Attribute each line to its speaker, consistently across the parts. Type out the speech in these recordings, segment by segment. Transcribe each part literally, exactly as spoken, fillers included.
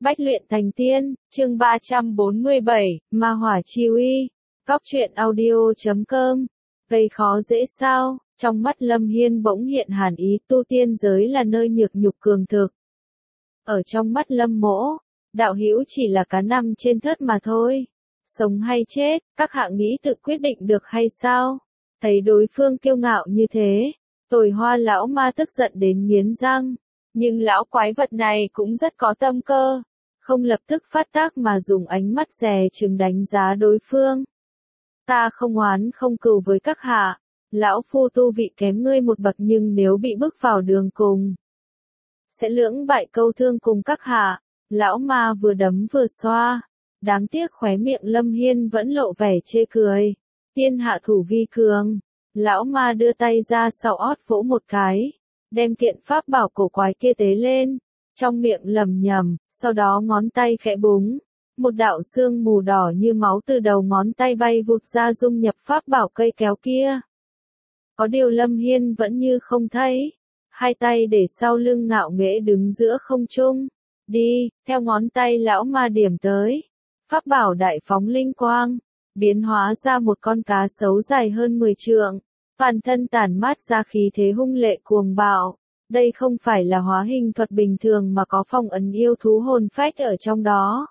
Speaker 1: Bách luyện thành tiên, chương ba trăm bốn mươi bảy, Ma Hỏa Chi Uy. Cóc truyện audio chấm com. Gây khó dễ sao? Trong mắt Lâm Hiên bỗng hiện hàn ý, tu tiên giới là nơi nhược nhục cường thực. Ở trong mắt Lâm Mỗ, đạo hữu chỉ là cá nằm trên thớt mà thôi. Sống hay chết, các hạ nghĩ tự quyết định được hay sao? Thấy đối phương kiêu ngạo như thế, Tồi Hoa lão ma tức giận đến nghiến răng. Nhưng lão quái vật này cũng rất có tâm cơ, không lập tức phát tác mà dùng ánh mắt dè chừng đánh giá đối phương. Ta không oán không cừu với các hạ, lão phu tu vị kém ngươi một bậc, nhưng nếu bị bước vào đường cùng, sẽ lưỡng bại câu thương cùng các hạ. Lão ma vừa đấm vừa xoa, đáng tiếc khóe miệng Lâm Hiên vẫn lộ vẻ chê cười. Tiên hạ thủ vi cường, lão ma đưa tay ra sau ót vỗ một cái, đem kiện pháp bảo cổ quái kia tế lên, trong miệng lẩm nhẩm, sau đó ngón tay khẽ búng, một đạo sương mù đỏ như máu từ đầu ngón tay bay vụt ra dung nhập pháp bảo cây kéo kia. Có điều Lâm Hiên vẫn như không thấy, hai tay để sau lưng ngạo nghễ đứng giữa không trung. Đi, theo ngón tay lão ma điểm tới, pháp bảo đại phóng linh quang, biến hóa ra một con cá sấu dài hơn mười trượng. Toàn thân tản mát ra khí thế hung lệ cuồng bạo, đây không phải là hóa hình thuật bình thường mà có phong ấn yêu thú hồn phách ở trong đó.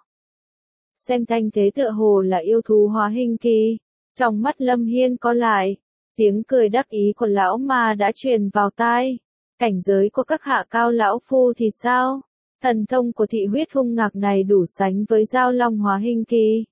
Speaker 1: Xem thanh thế tựa hồ là yêu thú hóa hình kỳ, trong mắt Lâm Hiên có lại, tiếng cười đắc ý của lão ma đã truyền vào tai. Cảnh giới của các hạ cao lão phu thì sao? Thần thông của thị huyết hung ngạc này đủ sánh với giao long hóa hình kỳ.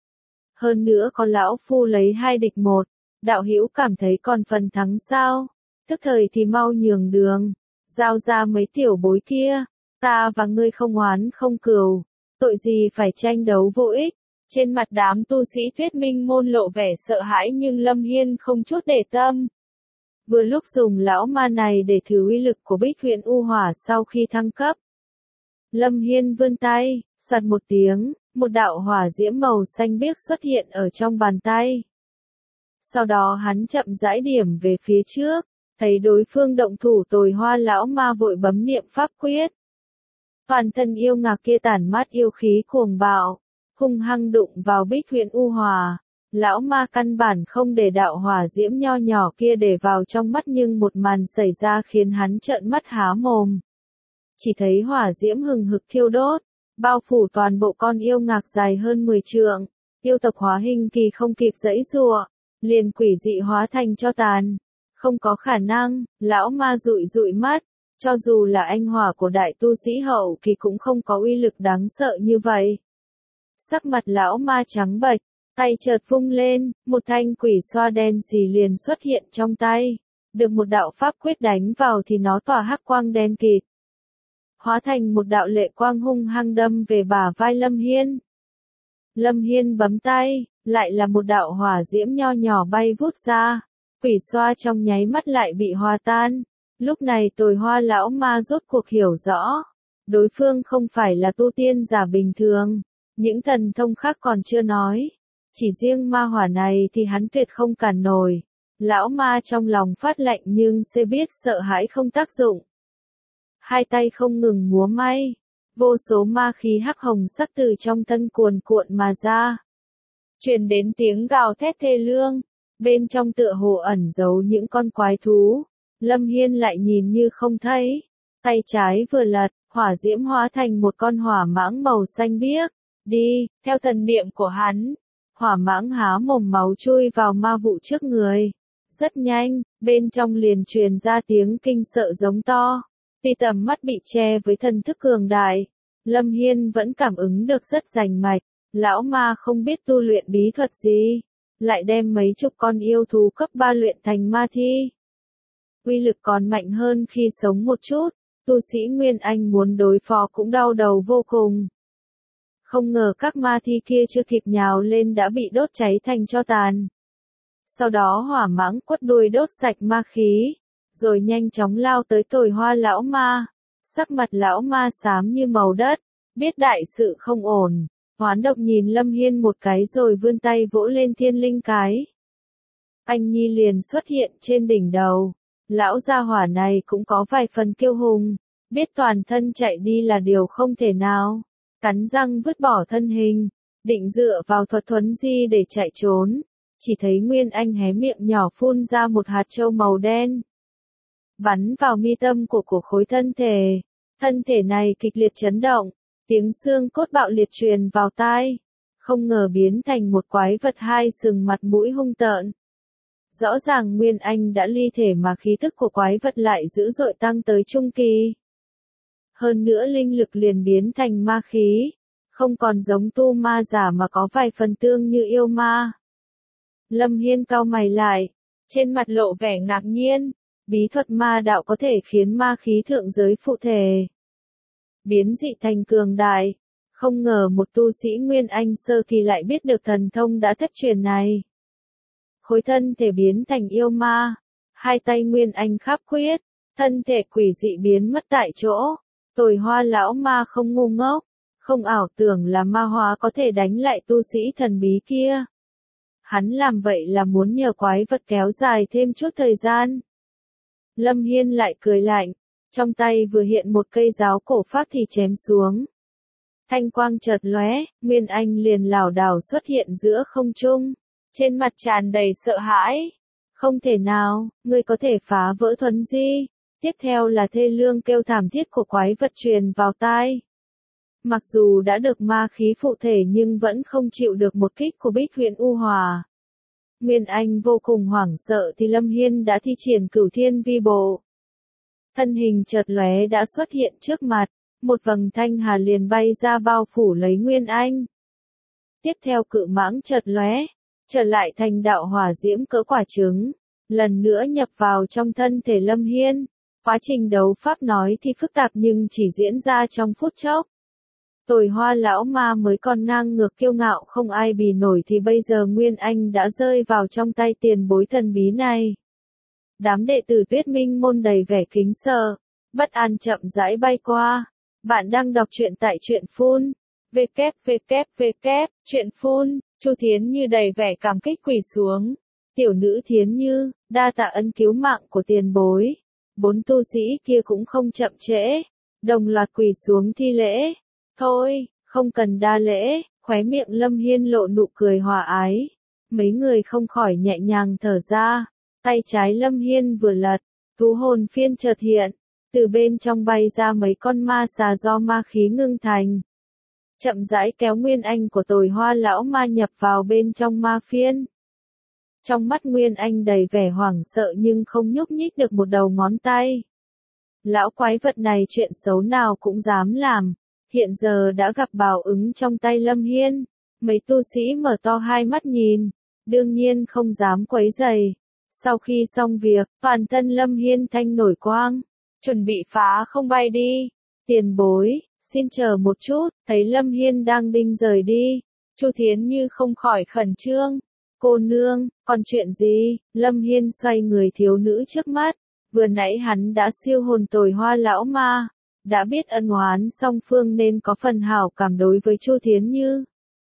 Speaker 1: Hơn nữa có lão phu lấy hai địch một. Đạo hữu cảm thấy còn phần thắng sao? Tức thời thì mau nhường đường, giao ra mấy tiểu bối kia, ta và ngươi không oán không cừu, tội gì phải tranh đấu vô ích. Trên mặt đám tu sĩ Thuyết Minh môn lộ vẻ sợ hãi, nhưng Lâm Hiên không chút để tâm. Vừa lúc dùng lão ma này để thử uy lực của Bích Huyền U Hỏa sau khi thăng cấp. Lâm Hiên vươn tay, soạt một tiếng, một đạo hỏa diễm màu xanh biếc xuất hiện ở trong bàn tay. Sau đó hắn chậm rãi điểm về phía trước, thấy đối phương động thủ, Tồi Hoa lão ma vội bấm niệm pháp quyết. Toàn thân yêu ngạc kia tản mát yêu khí cuồng bạo, hung hăng đụng vào Bích Huyền U Hỏa. Lão ma căn bản không để đạo hỏa diễm nho nhỏ kia để vào trong mắt, nhưng một màn xảy ra khiến hắn trợn mắt há mồm. Chỉ thấy hỏa diễm hừng hực thiêu đốt, bao phủ toàn bộ con yêu ngạc dài hơn mười trượng. Yêu tộc hóa hình kỳ không kịp giãy giụa, liền quỷ dị hóa thành tro tàn. Không có khả năng, lão ma dụi dụi mắt, cho dù là anh hỏa của đại tu sĩ hậu kỳ cũng không có uy lực đáng sợ như vậy. Sắc mặt lão ma trắng bệch, tay chợt vung lên, một thanh quỷ xoa đen xì liền xuất hiện trong tay. Được một đạo pháp quyết đánh vào thì nó tỏa hắc quang đen kịt, hóa thành một đạo lệ quang hung hăng đâm về bả vai Lâm Hiên. Lâm Hiên bấm tay, lại là một đạo hỏa diễm nho nhỏ bay vút ra, quỷ xoa trong nháy mắt lại bị hòa tan. Lúc này Tồi Hoa lão ma rốt cuộc hiểu rõ, đối phương không phải là tu tiên giả bình thường, những thần thông khác còn chưa nói, chỉ riêng ma hỏa này thì hắn tuyệt không cản nổi. Lão ma trong lòng phát lạnh nhưng sẽ biết sợ hãi không tác dụng. Hai tay không ngừng múa may, vô số ma khí hắc hồng sắc từ trong thân cuồn cuộn mà ra. Truyền đến tiếng gào thét thê lương, bên trong tựa hồ ẩn giấu những con quái thú. Lâm Hiên lại nhìn như không thấy, tay trái vừa lật, hỏa diễm hóa thành một con hỏa mãng màu xanh biếc. Đi, theo thần niệm của hắn, hỏa mãng há mồm máu chui vào ma vụ trước người. Rất nhanh, bên trong liền truyền ra tiếng kinh sợ giống to. Vì tầm mắt bị che với thần thức cường đại, Lâm Hiên vẫn cảm ứng được rất rành mạch. Lão ma không biết tu luyện bí thuật gì, lại đem mấy chục con yêu thú cấp ba luyện thành ma thi. Uy lực còn mạnh hơn khi sống một chút, tu sĩ Nguyên Anh muốn đối phó cũng đau đầu vô cùng. Không ngờ các ma thi kia chưa kịp nhào lên đã bị đốt cháy thành tro tàn. Sau đó hỏa mãng quất đuôi đốt sạch ma khí, rồi nhanh chóng lao tới Tồi Hoa lão ma. Sắc mặt lão ma xám như màu đất, biết đại sự không ổn. Hoán độc nhìn Lâm Hiên một cái rồi vươn tay vỗ lên thiên linh cái. Anh Nhi liền xuất hiện trên đỉnh đầu. Lão gia hỏa này cũng có vài phần kiêu hùng, biết toàn thân chạy đi là điều không thể nào. cắn răng vứt bỏ thân hình, định dựa vào thuật thuấn di để chạy trốn. Chỉ thấy Nguyên Anh hé miệng nhỏ phun ra một hạt châu màu đen, bắn vào mi tâm của của khối thân thể. Thân thể này kịch liệt chấn động, tiếng xương cốt bạo liệt truyền vào tai, không ngờ biến thành một quái vật hai sừng mặt mũi hung tợn. Rõ ràng Nguyên Anh đã ly thể mà khí tức của quái vật lại dữ dội tăng tới trung kỳ. Hơn nữa linh lực liền biến thành ma khí, không còn giống tu ma giả mà có vài phần tương như yêu ma. Lâm Hiên cau mày lại, trên mặt lộ vẻ ngạc nhiên, bí thuật ma đạo có thể khiến ma khí thượng giới phụ thể biến dị thành cường đại, không ngờ một tu sĩ Nguyên Anh sơ kỳ lại biết được thần thông đã thất truyền này. Khối thân thể biến thành yêu ma, hai tay Nguyên Anh khắp quyết, thân thể quỷ dị biến mất tại chỗ. Tồi Hoa lão ma không ngu ngốc, không ảo tưởng là ma hóa có thể đánh lại tu sĩ thần bí kia. Hắn làm vậy là muốn nhờ quái vật kéo dài thêm chút thời gian. Lâm Hiên lại cười lạnh, trong tay vừa hiện một cây giáo cổ phát thì chém xuống. Thanh quang chợt lóe, Nguyên Anh liền lảo đảo xuất hiện giữa không trung, trên mặt tràn đầy sợ hãi. Không thể nào, ngươi có thể phá vỡ thuấn di. Tiếp theo là thê lương kêu thảm thiết của quái vật truyền vào tai. Mặc dù đã được ma khí phụ thể nhưng vẫn không chịu được một kích của Bích Huyền U Hòa. Nguyên Anh vô cùng hoảng sợ thì Lâm Hiên đã thi triển Cửu Thiên Vi Bộ. Thân hình chợt lóe đã xuất hiện trước mặt, một vầng thanh hà liền bay ra bao phủ lấy Nguyên Anh. Tiếp theo cự mãng chợt lóe, trở lại thành đạo hỏa diễm cỡ quả trứng, lần nữa nhập vào trong thân thể Lâm Hiên. Quá trình đấu pháp nói thì phức tạp nhưng chỉ diễn ra trong phút chốc. Tồi Hoa lão ma mới còn ngang ngược kiêu ngạo không ai bì nổi thì bây giờ Nguyên Anh đã rơi vào trong tay tiền bối thần bí này. Đám đệ tử Tuyết Minh môn đầy vẻ kính sợ, bất an chậm rãi bay qua. Bạn đang đọc truyện tại truyện phun. vê kép vê kép vê kép, truyện phun. Chu Thiến Như đầy vẻ cảm kích quỳ xuống. Tiểu nữ Thiến Như, đa tạ ân cứu mạng của tiền bối. Bốn tu sĩ kia cũng không chậm trễ, đồng loạt quỳ xuống thi lễ. Thôi, không cần đa lễ, khóe miệng Lâm Hiên lộ nụ cười hòa ái. Mấy người không khỏi nhẹ nhàng thở ra, tay trái Lâm Hiên vừa lật, thú hồn phiên chợt hiện, từ bên trong bay ra mấy con ma xà do ma khí ngưng thành. Chậm rãi kéo Nguyên Anh của Tồi Hoa lão ma nhập vào bên trong ma phiên. Trong mắt Nguyên Anh đầy vẻ hoảng sợ nhưng không nhúc nhích được một đầu ngón tay. Lão quái vật này chuyện xấu nào cũng dám làm, hiện giờ đã gặp báo ứng trong tay Lâm Hiên. Mấy tu sĩ mở to hai mắt nhìn, đương nhiên không dám quấy rầy. Sau khi xong việc, toàn thân Lâm Hiên thanh nổi quang, chuẩn bị phá không bay đi. Tiền bối, xin chờ một chút, thấy Lâm Hiên đang định rời đi. Chu Thiến Như không khỏi khẩn trương. Cô nương, còn chuyện gì? Lâm Hiên xoay người thiếu nữ trước mắt. Vừa nãy hắn đã siêu hồn Tồi Hoa lão ma, đã biết ân oán song phương nên có phần hảo cảm đối với Chu Thiến Như.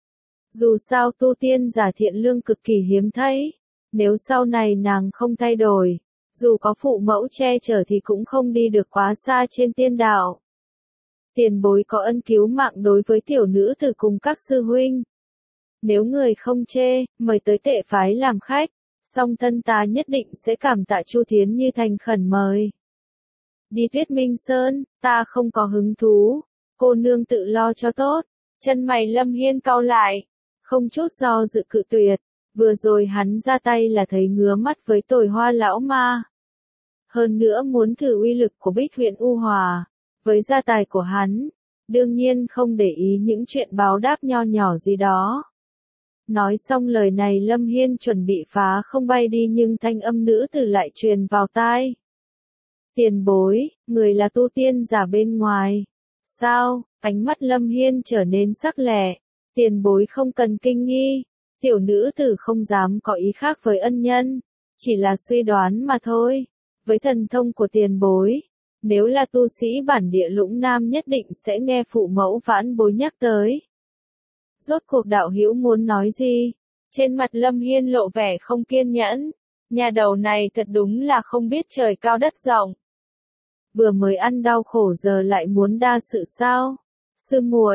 Speaker 1: Dù sao tu tiên giả thiện lương cực kỳ hiếm thấy, nếu sau này nàng không thay đổi, dù có phụ mẫu che chở thì cũng không đi được quá xa trên tiên đạo. Tiền bối có ân cứu mạng đối với tiểu nữ từ cùng các sư huynh. Nếu người không chê, mời tới Tệ phái làm khách, song thân ta nhất định sẽ cảm tạ. Chu Thiến Như thành khẩn mời. Đi Tuyết Minh Sơn, ta không có hứng thú, cô nương tự lo cho tốt. Chân mày Lâm Hiên cau lại, không chút do dự cự tuyệt, vừa rồi hắn ra tay là thấy ngứa mắt với Tồi Hoa lão ma. Hơn nữa muốn thử uy lực của Bích Huyền U Hòa, với gia tài của hắn, đương nhiên không để ý những chuyện báo đáp nho nhỏ gì đó. Nói xong lời này Lâm Hiên chuẩn bị phá không bay đi nhưng thanh âm nữ tử lại truyền vào tai. Tiền bối, người là tu tiên giả bên ngoài. Sao? Ánh mắt Lâm Hiên trở nên sắc lẻ. Tiền bối không cần kinh nghi. Tiểu nữ tử không dám có ý khác với ân nhân. Chỉ là suy đoán mà thôi. Với thần thông của tiền bối, nếu là tu sĩ bản địa Lũng Nam nhất định sẽ nghe phụ mẫu vãn bối nhắc tới. Rốt cuộc đạo hữu muốn nói gì? Trên mặt Lâm Hiên lộ vẻ không kiên nhẫn. Nhà đầu này thật đúng là không biết trời cao đất rộng. Vừa mới ăn đau khổ giờ lại muốn đa sự sao? Sư muội,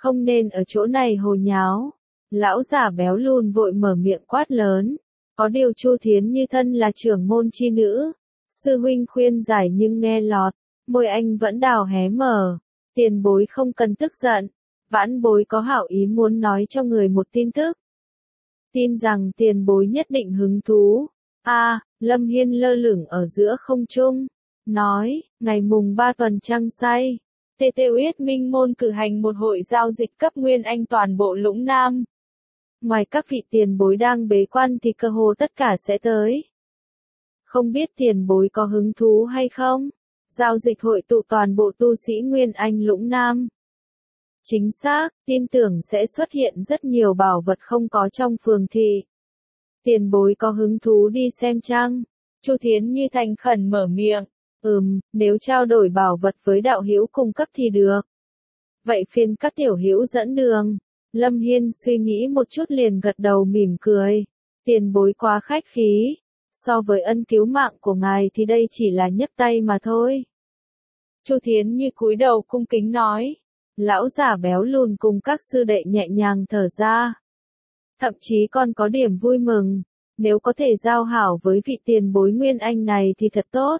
Speaker 1: không nên ở chỗ này hồ nháo. Lão giả béo lùn vội mở miệng quát lớn. Có điều Chu Thiến Như thân là trưởng môn chi nữ. Sư huynh khuyên giải nhưng nghe lọt, môi anh vẫn đào hé mở. Tiền bối không cần tức giận. Vãn bối có hảo ý muốn nói cho người một tin tức. Tin rằng tiền bối nhất định hứng thú. A, Lâm Hiên lơ lửng ở giữa không trung. Nói, ngày mùng ba tuần trăng say. Tê Tê Uyết Minh Môn cử hành một hội giao dịch cấp Nguyên Anh toàn bộ Lũng Nam. Ngoài các vị tiền bối đang bế quan thì cơ hồ tất cả sẽ tới. Không biết tiền bối có hứng thú hay không? Giao dịch hội tụ toàn bộ tu sĩ Nguyên Anh Lũng Nam. Chính xác, tin tưởng sẽ xuất hiện rất nhiều bảo vật không có trong phường thị. Tiền bối có hứng thú đi xem chăng? Chu Thiến Như thành khẩn mở miệng. Ừm, nếu trao đổi bảo vật với đạo hữu cung cấp thì được. Vậy phiền các tiểu hữu dẫn đường. Lâm Hiên suy nghĩ một chút liền gật đầu mỉm cười. Tiền bối quá khách khí. So với ân cứu mạng của ngài thì đây chỉ là nhấc tay mà thôi. Chu Thiến Như cúi đầu cung kính nói. Lão giả béo lùn cùng các sư đệ nhẹ nhàng thở ra. Thậm chí còn có điểm vui mừng. Nếu có thể giao hảo với vị tiền bối Nguyên Anh này thì thật tốt.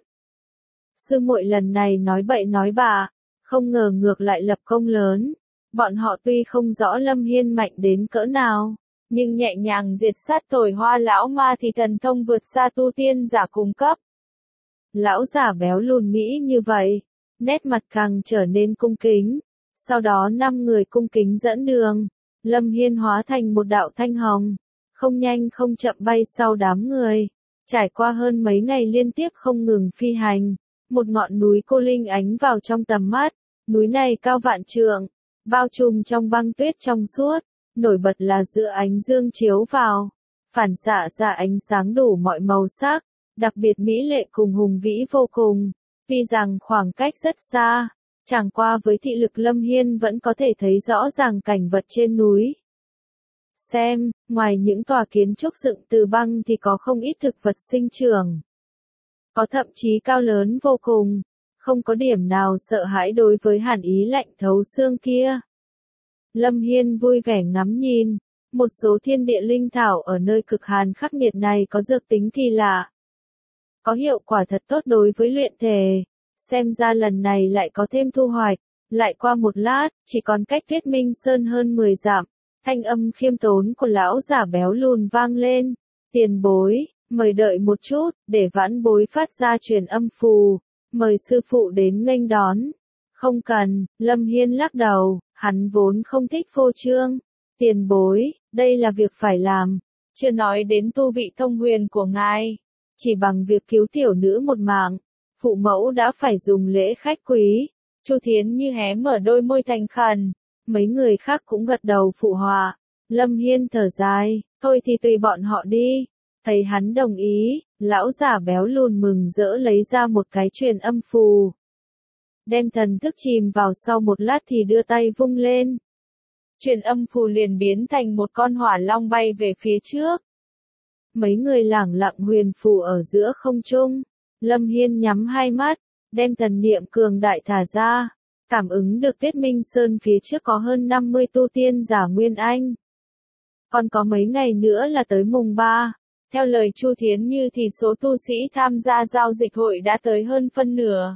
Speaker 1: Sư muội lần này nói bậy nói bạ, không ngờ ngược lại lập công lớn. Bọn họ tuy không rõ Lâm Hiên mạnh đến cỡ nào, nhưng nhẹ nhàng diệt sát Thổi Hoa lão ma thì thần thông vượt xa tu tiên giả cung cấp. Lão giả béo lùn nghĩ như vậy, nét mặt càng trở nên cung kính. Sau đó năm người cung kính dẫn đường, Lâm Hiên hóa thành một đạo thanh hồng, không nhanh không chậm bay sau đám người. Trải qua hơn mấy ngày liên tiếp không ngừng phi hành, một ngọn núi cô linh ánh vào trong tầm mắt. Núi này cao vạn trượng, bao trùm trong băng tuyết trong suốt, nổi bật là giữa ánh dương chiếu vào, phản xạ ra ánh sáng đủ mọi màu sắc, đặc biệt mỹ lệ cùng hùng vĩ vô cùng. Tuy rằng khoảng cách rất xa, chẳng qua với thị lực Lâm Hiên vẫn có thể thấy rõ ràng cảnh vật trên núi. Xem, ngoài những tòa kiến trúc dựng từ băng thì có không ít thực vật sinh trưởng. Có thậm chí cao lớn vô cùng, không có điểm nào sợ hãi đối với hàn ý lạnh thấu xương kia. Lâm Hiên vui vẻ ngắm nhìn, một số thiên địa linh thảo ở nơi cực hàn khắc nghiệt này có dược tính kỳ lạ. Có hiệu quả thật tốt đối với luyện thể, xem ra lần này lại có thêm thu hoạch. Lại qua một lát, chỉ còn cách Tuyết Minh Sơn hơn mười dặm, thanh âm khiêm tốn của lão giả béo lùn vang lên. Tiền bối, mời đợi một chút, để vãn bối phát ra truyền âm phù, mời sư phụ đến nghênh đón. Không cần, Lâm Hiên lắc đầu, hắn vốn không thích phô trương. Tiền bối, đây là việc phải làm, chưa nói đến tu vị thông huyền của ngài. Chỉ bằng việc cứu tiểu nữ một mạng, phụ mẫu đã phải dùng lễ khách quý. Chu Thiến Như hé mở đôi môi thành khẩn, mấy người khác cũng gật đầu phụ họa. Lâm Hiên thở dài, thôi thì tùy bọn họ đi. Thấy hắn đồng ý, lão giả béo lùn mừng rỡ lấy ra một cái truyền âm phù. Đem thần thức chìm vào sau một lát thì đưa tay vung lên. Truyền âm phù liền biến thành một con hỏa long bay về phía trước. Mấy người lẳng lặng huyền phù ở giữa không trung. Lâm Hiên nhắm hai mắt, đem thần niệm cường đại thả ra. Cảm ứng được Tuyết Minh Sơn phía trước có hơn năm mươi tu tiên giả Nguyên Anh. Còn có mấy ngày nữa là tới mùng ba. Theo lời Chu Thiến Như thì số tu sĩ tham gia giao dịch hội đã tới hơn phân nửa.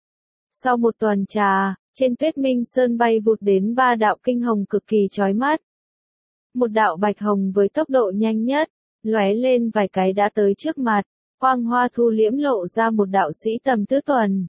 Speaker 1: Sau một tuần trà, trên Tuyết Minh Sơn bay vụt đến ba đạo kinh hồng cực kỳ chói mắt. Một đạo bạch hồng với tốc độ nhanh nhất, lóe lên vài cái đã tới trước mặt, quang hoa thu liễm lộ ra một đạo sĩ tầm tứ tuần.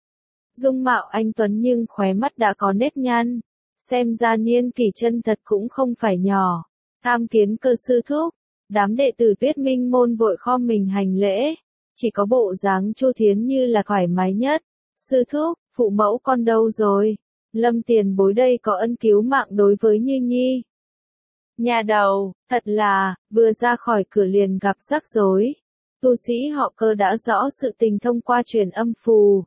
Speaker 1: Dung mạo anh tuấn nhưng khóe mắt đã có nếp nhăn, xem ra niên kỷ chân thật cũng không phải nhỏ. Tham kiến cơ sư thúc, đám đệ tử Tuyết Minh môn vội khom mình hành lễ, chỉ có bộ dáng Chu Thiến Như là thoải mái nhất. Sư thúc, phụ mẫu con đâu rồi? Lâm tiền bối đây có ân cứu mạng đối với Như Nhi. Nhà đầu, thật là, vừa ra khỏi cửa liền gặp rắc rối. Tu sĩ họ Cơ đã rõ sự tình thông qua truyền âm phù.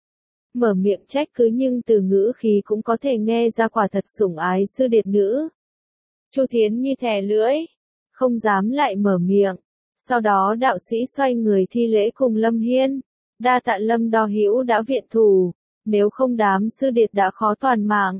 Speaker 1: Mở miệng trách cứ nhưng từ ngữ khí cũng có thể nghe ra quả thật sủng ái sư điệt nữ. Chu Thiến Như thè lưỡi, không dám lại mở miệng. Sau đó đạo sĩ xoay người thi lễ cùng Lâm Hiên. Đa tạ Lâm đo hữu đã viện thủ, nếu không đám sư điệt đã khó toàn mạng.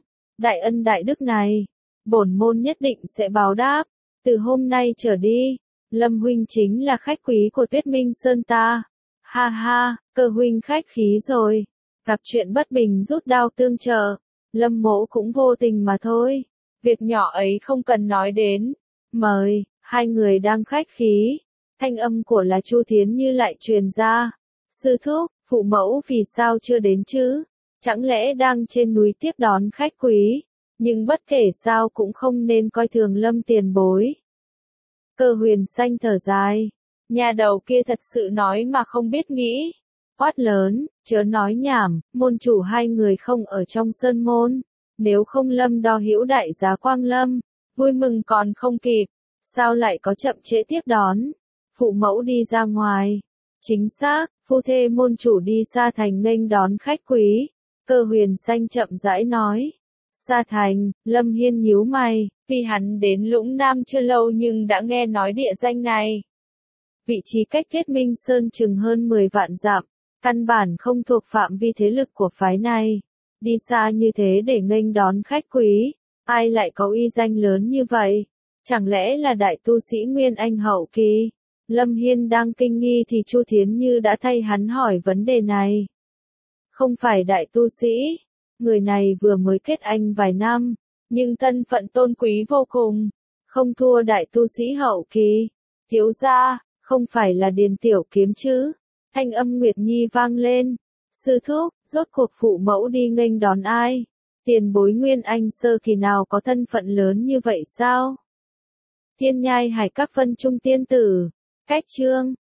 Speaker 1: đại ân đại đức này, bổn môn nhất định sẽ báo đáp. Từ hôm nay trở đi, Lâm huynh chính là khách quý của Tuyết Minh Sơn ta. Ha ha, Cơ huynh khách khí rồi. Gặp chuyện bất bình rút đao tương trợ, Lâm mỗ cũng vô tình mà thôi. Việc nhỏ ấy không cần nói đến. Mời, hai người đang khách khí. Thanh âm của là Chu Thiến Như lại truyền ra. Sư thúc, phụ mẫu vì sao chưa đến chứ? Chẳng lẽ đang trên núi tiếp đón khách quý? Nhưng bất kể sao cũng không nên coi thường Lâm tiền bối. Cơ Huyền Xanh thở dài. Nhà đầu kia thật sự nói mà không biết nghĩ. Quát lớn, chớ nói nhảm, môn chủ hai người không ở trong sơn môn. Nếu không Lâm đo hữu đại giá Quang Lâm, vui mừng còn không kịp. Sao lại có chậm trễ tiếp đón? Phụ mẫu đi ra ngoài. Chính xác, phu thê môn chủ đi xa thành nghênh đón khách quý. Cơ Huyền Xanh chậm rãi nói. Xa thành, Lâm Hiên nhíu mày, vì hắn đến Lũng Nam chưa lâu nhưng đã nghe nói địa danh này. Vị trí cách Tuyết Minh Sơn chừng hơn mười vạn dặm, căn bản không thuộc phạm vi thế lực của phái này. Đi xa như thế để nghênh đón khách quý, ai lại có uy danh lớn như vậy? Chẳng lẽ là đại tu sĩ Nguyên Anh hậu kỳ? Lâm Hiên đang kinh nghi thì Chu Thiến Như đã thay hắn hỏi vấn đề này. Không phải đại tu sĩ, người này vừa mới kết anh vài năm, nhưng thân phận tôn quý vô cùng, không thua đại tu sĩ hậu kỳ. Thiếu gia, không phải là Điền Tiểu Kiếm chứ? Thanh âm Nguyệt Nhi vang lên. Sư thúc, rốt cuộc phụ mẫu đi nghênh đón ai? Tiền bối Nguyên Anh sơ kỳ nào có thân phận lớn như vậy sao? Thiên Nhai Hải Các phân trung tiên tử. Cách chương